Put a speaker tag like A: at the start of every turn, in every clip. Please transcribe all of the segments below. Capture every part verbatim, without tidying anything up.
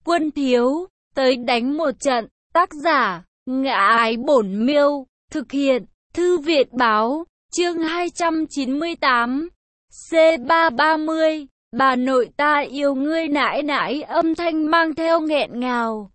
A: Quân thiếu, tới đánh một trận. Tác giả, Ngã Ái Bổn Miêu. Thực hiện, Thư viện báo. Chương hai trăm chín mươi tám. C ba ba mươi. Bà nội ta yêu ngươi nãi nãi, âm thanh mang theo nghẹn ngào.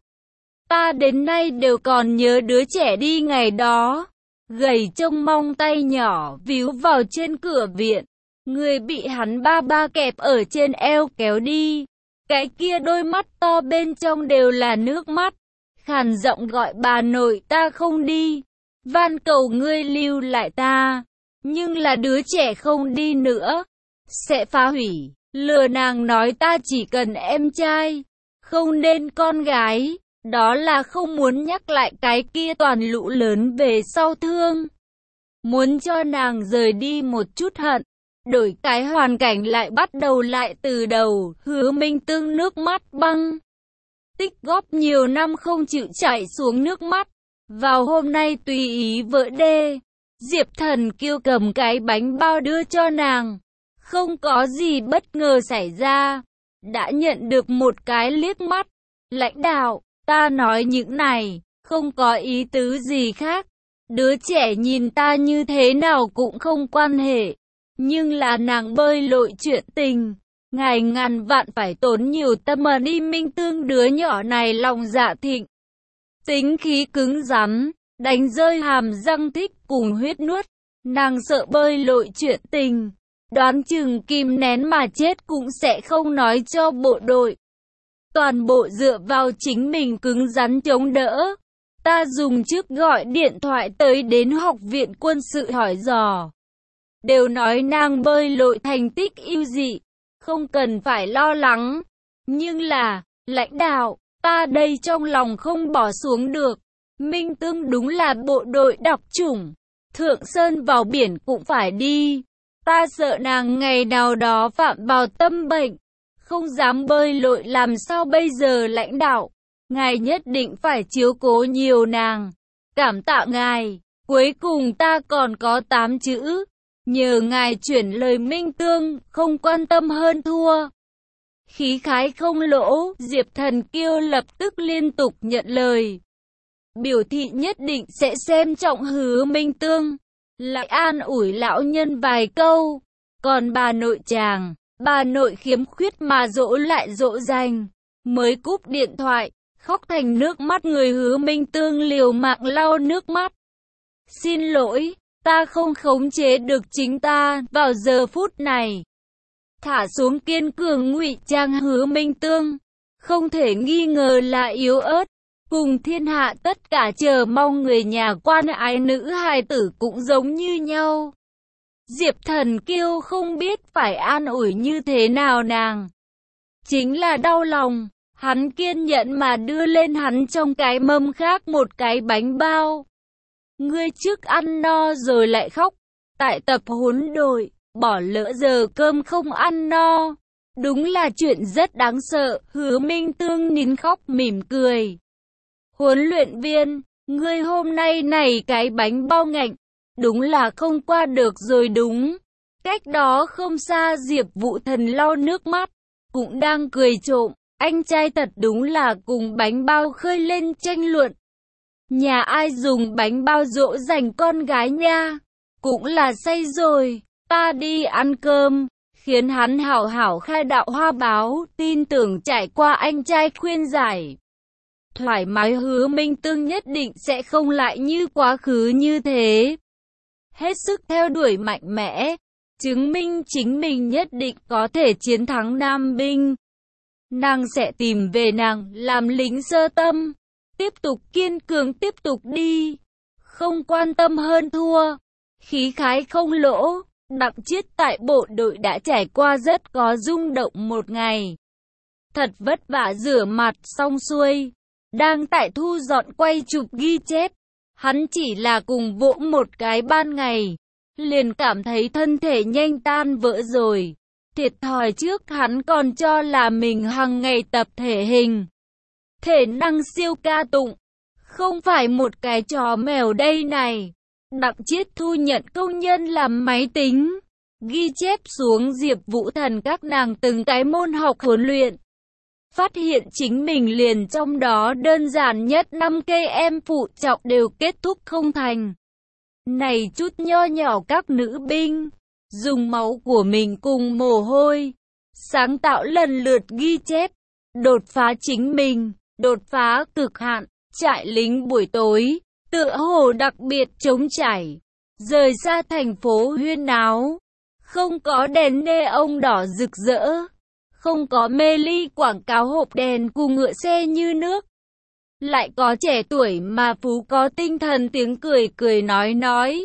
A: Ta đến nay đều còn nhớ đứa trẻ đi ngày đó. Gầy trông mong tay nhỏ, víu vào trên cửa viện. Người bị hắn ba ba kẹp ở trên eo kéo đi. Cái kia đôi mắt to bên trong đều là nước mắt. Khàn giọng gọi bà nội ta không đi. Van cầu ngươi lưu lại ta. Nhưng là đứa trẻ không đi nữa. Sẽ phá hủy. Lừa nàng nói ta chỉ cần em trai. Không nên con gái. Đó là không muốn nhắc lại cái kia toàn lũ lớn về sau thương. Muốn cho nàng rời đi một chút hận. Đổi cái hoàn cảnh lại bắt đầu lại từ đầu. Hứa Minh Tương nước mắt băng. Tích góp nhiều năm không chịu chảy xuống nước mắt. Vào hôm nay tùy ý vỡ đê. Diệp Thần Kiêu cầm cái bánh bao đưa cho nàng. Không có gì bất ngờ xảy ra. Đã nhận được một cái liếc mắt. Lãnh đạo, ta nói những này, không có ý tứ gì khác. Đứa trẻ nhìn ta như thế nào cũng không quan hệ. Nhưng là nàng bơi lội chuyện tình. Ngài ngàn vạn phải tốn nhiều tâm mà đi. Minh Tương đứa nhỏ này lòng dạ thịnh. Tính khí cứng rắn, đánh rơi hàm răng thích cùng huyết nuốt. Nàng sợ bơi lội chuyện tình. Đoán chừng kìm nén mà chết cũng sẽ không nói cho bộ đội. Toàn bộ dựa vào chính mình cứng rắn chống đỡ. Ta dùng trước gọi điện thoại tới đến học viện quân sự hỏi dò. Đều nói nàng bơi lội thành tích ưu dị. Không cần phải lo lắng. Nhưng là, lãnh đạo, ta đây trong lòng không bỏ xuống được. Minh Tương đúng là bộ đội đặc chủng. Thượng Sơn vào biển cũng phải đi. Ta sợ nàng ngày nào đó phạm vào tâm bệnh. Không dám bơi lội làm sao bây giờ lãnh đạo. Ngài nhất định phải chiếu cố nhiều nàng. Cảm tạ ngài. Cuối cùng ta còn có tám chữ. Nhờ ngài chuyển lời Minh Tương, không quan tâm hơn thua. Khí khái không lỗ, Diệp Thần Kiêu lập tức liên tục nhận lời. Biểu thị nhất định sẽ xem trọng Hứa Minh Tương. Lại an ủi lão nhân vài câu. Còn bà nội chàng, bà nội khiếm khuyết mà dỗ lại dỗ dành. Mới cúp điện thoại, khóc thành nước mắt. Người Hứa Minh Tương liều mạng lau nước mắt. Xin lỗi, ta không khống chế được chính ta vào giờ phút này. Thả xuống kiên cường ngụy trang Hứa Minh Tương. Không thể nghi ngờ là yếu ớt. Cùng thiên hạ tất cả chờ mong người nhà quan ái nữ hài tử cũng giống như nhau. Diệp Thần Kiêu không biết phải an ủi như thế nào nàng. Chính là đau lòng. Hắn kiên nhẫn mà đưa lên hắn trong cái mâm khác một cái bánh bao. Ngươi trước ăn no rồi lại khóc. Tại tập huấn đội, bỏ lỡ giờ cơm không ăn no. Đúng là chuyện rất đáng sợ. Hứa Minh Tương nín khóc mỉm cười. Huấn luyện viên, ngươi hôm nay này cái bánh bao ngạnh, đúng là không qua được rồi đúng. Cách đó không xa Diệp Vũ Thần lau nước mắt, cũng đang cười trộm. Anh trai thật đúng là cùng bánh bao khơi lên tranh luận. Nhà ai dùng bánh bao dỗ dành con gái nha, cũng là say rồi. Ta đi ăn cơm, khiến hắn hảo hảo khai đạo hoa báo, tin tưởng trải qua anh trai khuyên giải. Thoải mái. Hứa Minh Tương nhất định sẽ không lại như quá khứ như thế. Hết sức theo đuổi mạnh mẽ, chứng minh chính mình nhất định có thể chiến thắng Nam binh. Nàng sẽ tìm về nàng làm lính sơ tâm. Tiếp tục kiên cường, tiếp tục đi. Không quan tâm hơn thua. Khí khái không lỗ. Đặng Chiết tại bộ đội đã trải qua rất có rung động một ngày. Thật vất vả rửa mặt xong xuôi. Đang tại thu dọn quay chụp ghi chép. Hắn chỉ là cùng vỗ một cái ban ngày. Liền cảm thấy thân thể nhanh tan vỡ rồi. Thiệt thòi trước hắn còn cho là mình hằng ngày tập thể hình. Thể năng siêu ca tụng. Không phải một cái trò mèo đây này. Đặng Chiết thu nhận công nhân làm máy tính. Ghi chép xuống Diệp Vũ Thần các nàng từng cái môn học huấn luyện. phát hiện chính mình liền trong đó đơn giản nhất năm cây em phụ trọng đều kết thúc không thành. Này chút nho nhỏ các nữ binh, dùng máu của mình cùng mồ hôi, sáng tạo lần lượt ghi chép, đột phá chính mình, đột phá cực hạn, trại lính buổi tối, tựa hồ đặc biệt trống trải, rời xa thành phố huyên náo, không có đèn neon đỏ rực rỡ, không có mê ly quảng cáo hộp đèn cùng ngựa xe như nước. Lại có trẻ tuổi mà phú có tinh thần tiếng cười cười nói nói.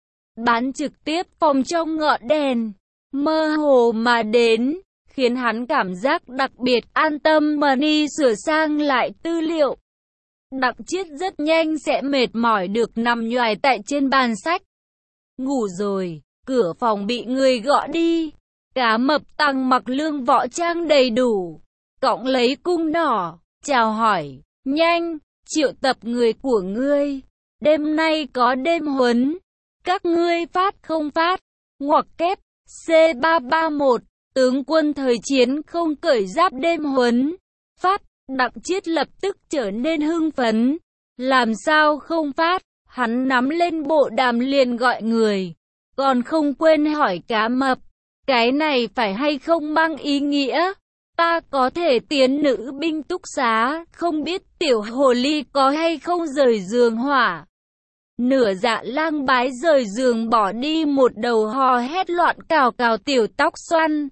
A: Bán trực tiếp phòng trong ngọn đèn, mơ hồ mà đến, khiến hắn cảm giác đặc biệt an tâm mà đi sửa sang lại tư liệu. Đặng Chiết rất nhanh sẽ mệt mỏi được nằm nhoài tại trên bàn sách. Ngủ rồi, cửa phòng bị người gõ đi. Cá Mập Tăng mặc lương võ trang đầy đủ, cõng lấy cung nỏ, chào hỏi, nhanh, triệu tập người của ngươi. Đêm nay có đêm huấn, các ngươi phát không phát, ngoặc kép, C ba ba mốt, tướng quân thời chiến không cởi giáp đêm huấn, phát. Đặng Chiết lập tức trở nên hưng phấn. Làm sao không phát? Hắn nắm lên bộ đàm liền gọi người. Còn không quên hỏi Cá Mập, cái này phải hay không mang ý nghĩa? Ta có thể tiến nữ binh túc xá, không biết tiểu hồ ly có hay không rời giường hỏa. Nửa Dạ Lang bái rời giường bỏ đi một đầu hò hét loạn cào cào tiểu tóc xoăn.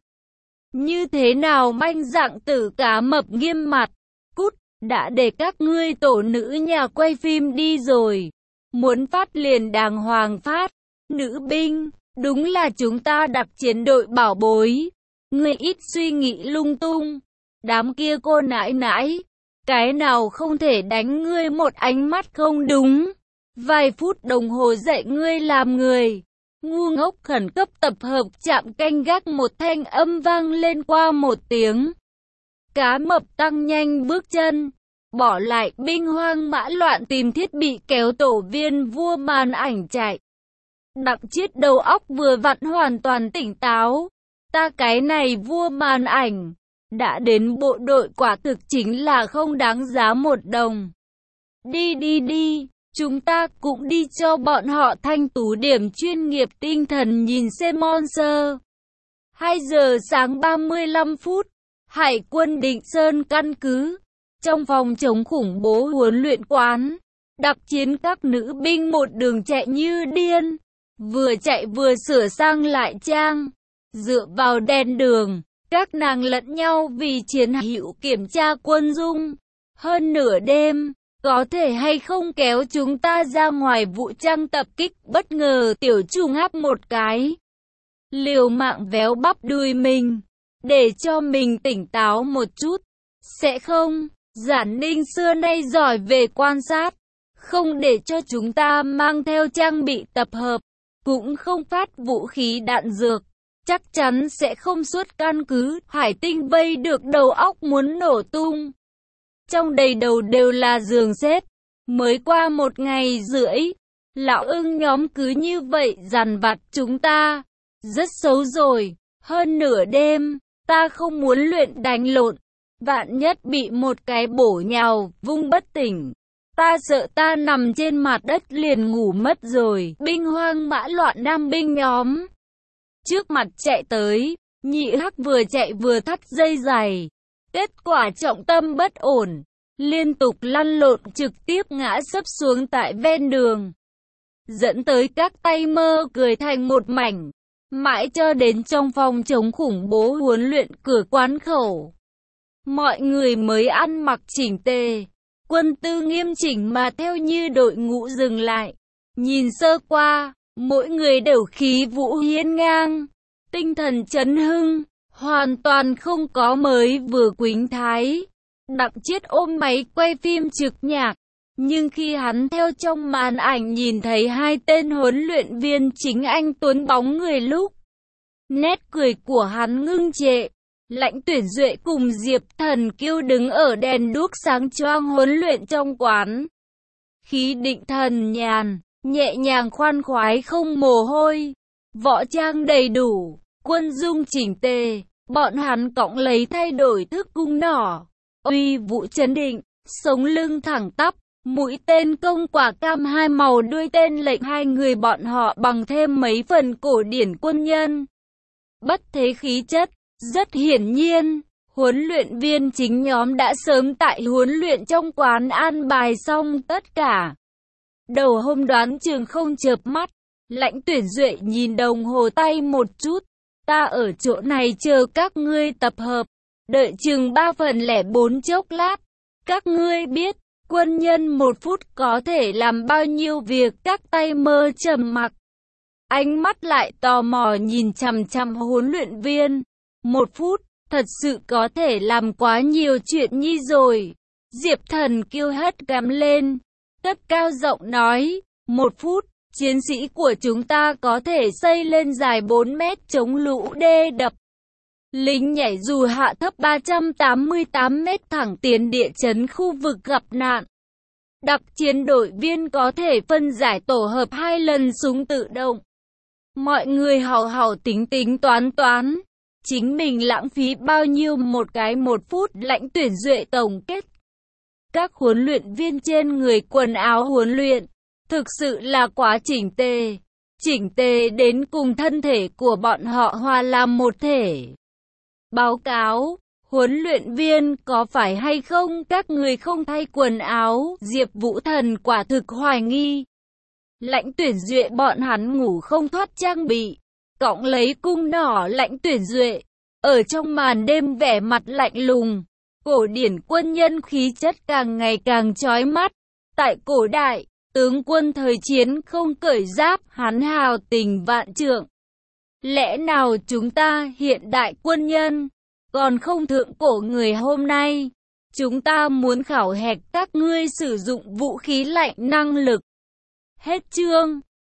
A: Như thế nào manh dạng tử? Cá Mập nghiêm mặt. Cút, đã để các ngươi tổ nữ nhà quay phim đi rồi. Muốn phát liền đàng hoàng phát. Nữ binh, đúng là chúng ta đặc chiến đội bảo bối. Ngươi ít suy nghĩ lung tung. Đám kia cô nãi nãi, cái nào không thể đánh ngươi một ánh mắt không đúng. Vài phút đồng hồ dạy ngươi làm người. Ngu ngốc khẩn cấp tập hợp chạm canh gác, một thanh âm vang lên qua một tiếng. Cá Mập tăng nhanh bước chân, bỏ lại binh hoang mã loạn tìm thiết bị kéo tổ viên vua màn ảnh chạy. Đặng Chiết đầu óc vừa vặn hoàn toàn tỉnh táo. Ta cái này vua màn ảnh, đã đến bộ đội quả thực chính là không đáng giá một đồng. Đi đi đi, chúng ta cũng đi cho bọn họ thanh tú điểm chuyên nghiệp tinh thần nhìn xem monster. hai giờ sáng ba mươi lăm phút. Hải quân Định Sơn căn cứ, trong phòng chống khủng bố huấn luyện quán, đặc chiến các nữ binh một đường chạy như điên, vừa chạy vừa sửa sang lại trang, dựa vào đèn đường, các nàng lẫn nhau vì chiến hữu kiểm tra quân dung. Hơn nửa đêm, có thể hay không kéo chúng ta ra ngoài vụ trang tập kích bất ngờ? Tiểu Chu ngáp một cái, liều mạng véo bắp đùi mình, để cho mình tỉnh táo một chút. Sẽ không, Giản Ninh xưa nay giỏi về quan sát, không để cho chúng ta mang theo trang bị tập hợp, cũng không phát vũ khí đạn dược, chắc chắn sẽ không xuất căn cứ. Hải Tinh vây được đầu óc muốn nổ tung. Trong đầy đầu đều là giường xếp. Mới qua một ngày rưỡi, lão ưng nhóm cứ như vậy dằn vặt chúng ta. Rất xấu rồi. Hơn nửa đêm, ta không muốn luyện đánh lộn. Vạn nhất bị một cái bổ nhào, vung bất tỉnh. Ta sợ ta nằm trên mặt đất liền ngủ mất rồi. Binh hoang mã loạn nam binh nhóm trước mặt chạy tới, nhị hắc vừa chạy vừa thắt dây giày. Kết quả trọng tâm bất ổn, liên tục lăn lộn trực tiếp ngã sấp xuống tại ven đường. Dẫn tới các tay mơ cười thành một mảnh. Mãi cho đến trong phòng chống khủng bố huấn luyện cửa quán khẩu, mọi người mới ăn mặc chỉnh tề, quân tư nghiêm chỉnh mà theo như đội ngũ dừng lại. Nhìn sơ qua, mỗi người đều khí vũ hiên ngang, tinh thần chấn hưng, hoàn toàn không có mới vừa quĩnh thái. Đặng Chiết ôm máy quay phim trực nhạc, nhưng khi hắn theo trong màn ảnh nhìn thấy hai tên huấn luyện viên chính anh tuấn bóng người lúc, nét cười của hắn ngưng trệ. Lãnh Tuyển Duệ cùng Diệp Thần Kiêu đứng ở đèn đuốc sáng choang huấn luyện trong quán. Khí định thần nhàn, nhẹ nhàng khoan khoái không mồ hôi, võ trang đầy đủ, quân dung chỉnh tề, bọn hắn cõng lấy thay đổi thước cung nỏ, uy vũ chấn định, sống lưng thẳng tắp, mũi tên công quả cam hai màu, đuôi tên lệnh, hai người bọn họ bằng thêm mấy phần cổ điển quân nhân. Bất thế khí chất, rất hiển nhiên, huấn luyện viên chính nhóm đã sớm tại huấn luyện trong quán an bài xong tất cả. Đầu hôm đoán trường không chợp mắt, Lãnh Tuyển Duệ nhìn đồng hồ tay một chút, ta ở chỗ này chờ các ngươi tập hợp, đợi chừng ba phần lẻ bốn chốc lát, các ngươi biết, quân nhân một phút có thể làm bao nhiêu việc, các tay mơ trầm mặc. Ánh mắt lại tò mò nhìn chằm chằm huấn luyện viên, một phút, thật sự có thể làm quá nhiều chuyện nhi rồi. Diệp Thần kêu hét gầm lên, cất cao giọng nói, một phút, chiến sĩ của chúng ta có thể xây lên dài bốn mét chống lũ đê đập. Lính nhảy dù hạ thấp ba trăm tám mươi tám mét thẳng tiến địa chấn khu vực gặp nạn. Đặc chiến đội viên có thể phân giải tổ hợp hai lần súng tự động. Mọi người hào hào tính tính toán toán. Chính mình lãng phí bao nhiêu một cái một phút. Lãnh Tuyển Duệ tổng kết. Các huấn luyện viên trên người quần áo huấn luyện thực sự là quá chỉnh tề. Chỉnh tề đến cùng thân thể của bọn họ hòa làm một thể. Báo cáo, huấn luyện viên có phải hay không các người không thay quần áo? Diệp Vũ Thần quả thực hoài nghi. Lãnh Tuyển Duệ bọn hắn ngủ không thoát trang bị, cõng lấy cung nỏ. Lãnh Tuyển Duệ ở trong màn đêm vẻ mặt lạnh lùng, cổ điển quân nhân khí chất càng ngày càng chói mắt. Tại cổ đại, tướng quân thời chiến không cởi giáp, hắn hào tình vạn trượng. Lẽ nào chúng ta hiện đại quân nhân còn không thượng cổ người hôm nay? Chúng ta muốn khảo hạch các ngươi sử dụng vũ khí lạnh năng lực. Hết chương.